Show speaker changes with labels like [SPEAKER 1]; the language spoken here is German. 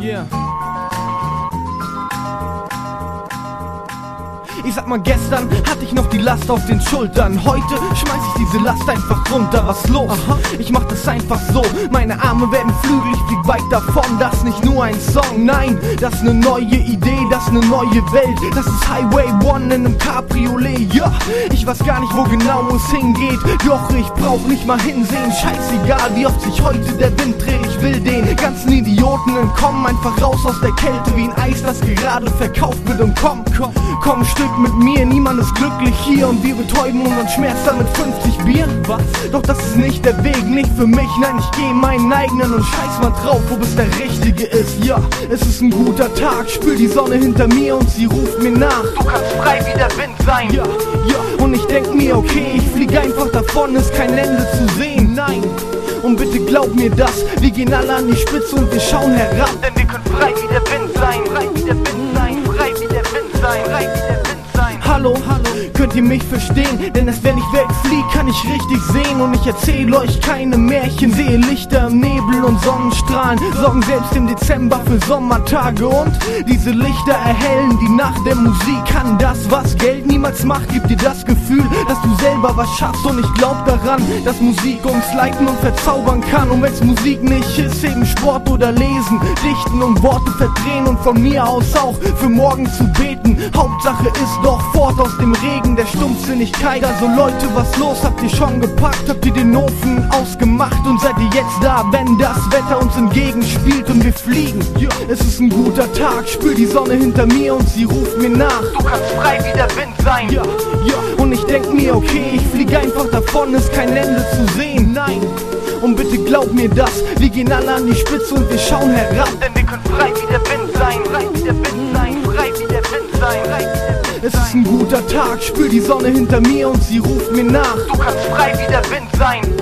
[SPEAKER 1] Yeah. Ich sag mal, gestern hatte ich noch die Last auf den Schultern. Heute schmeiß ich diese Last einfach runter. Was los? Aha. Ich mach das einfach so. Meine Arme werden Flügel, ich flieg weit davon. Das ist nicht nur ein Song, nein, das ist ne neue Idee, das ist ne neue Welt. Das ist Highway One in einem Cabriolet. Ja, ich weiß gar nicht, wo genau es hingeht. Doch ich brauch nicht mal hinsehen. Scheißegal, wie oft sich heute der Wind dreht. Ich will den ganzen Idioten entkommen. Einfach raus aus der Kälte wie ein Eis, das gerade verkauft wird. Und komm, ein Stück mit mir, niemand ist glücklich hier und wir betäuben unseren Schmerz dann mit 50 Bier. Was? Doch das ist nicht der Weg, nicht für mich, nein, ich geh meinen eigenen und scheiß mal drauf, ob es der richtige ist. Ja, es ist ein guter Tag, spür die Sonne hinter mir und sie ruft mir nach. Du kannst frei wie der Wind sein. Ja, und ich denk mir, okay, ich flieg einfach davon, ist kein Ende zu sehen, nein. Und bitte glaub mir das, wir gehen alle an die Spitze und wir schauen herab. Denn wir können frei wie der Wind sein, frei wie der Wind sein, frei wie der Wind sein, frei wie der Wind sein. Hallo, könnt ihr mich verstehen? Denn erst wenn ich wegflieg, kann ich richtig sehen. Und ich erzähle euch keine Märchen, sehe Lichter im Nebel und Sonnenstrahlen, sorgen selbst im Dezember für Sommertage. Und diese Lichter erhellen die Nacht der Musik. Kann das, was Geld niemals macht, gibt dir das Gefühl, dass du selber was schaffst. Und ich glaub daran, dass Musik uns leiten und verzaubern kann. Und wenn's Musik nicht ist, eben Sport oder Lesen, Dichten und Worte verdrehen und von mir aus auch für morgen zu beten. Hauptsache ist doch fort aus dem Regen der Stumpfsinnigkeit. Also Leute, was los? Habt ihr schon gepackt? Habt ihr den Ofen ausgemacht? Und seid ihr jetzt da, wenn das Wetter uns entgegenspielt und wir fliegen? Es ist ein guter Tag, spür die Sonne hinter mir und sie ruft mir nach. Du kannst frei wie der Wind sein. Ja, und ich denk mir, okay, ich flieg einfach davon, ist kein Ende zu sehen, nein. Und bitte glaub mir das, wir gehen alle an die Spitze und wir schauen herab. Denn wir können frei wie der Wind sein, frei wie der Wind sein, frei wie der Wind sein, frei wie der Wind sein. Es ist ein guter Tag, spür die Sonne hinter mir und sie ruft mir nach. Du kannst frei wie der Wind sein.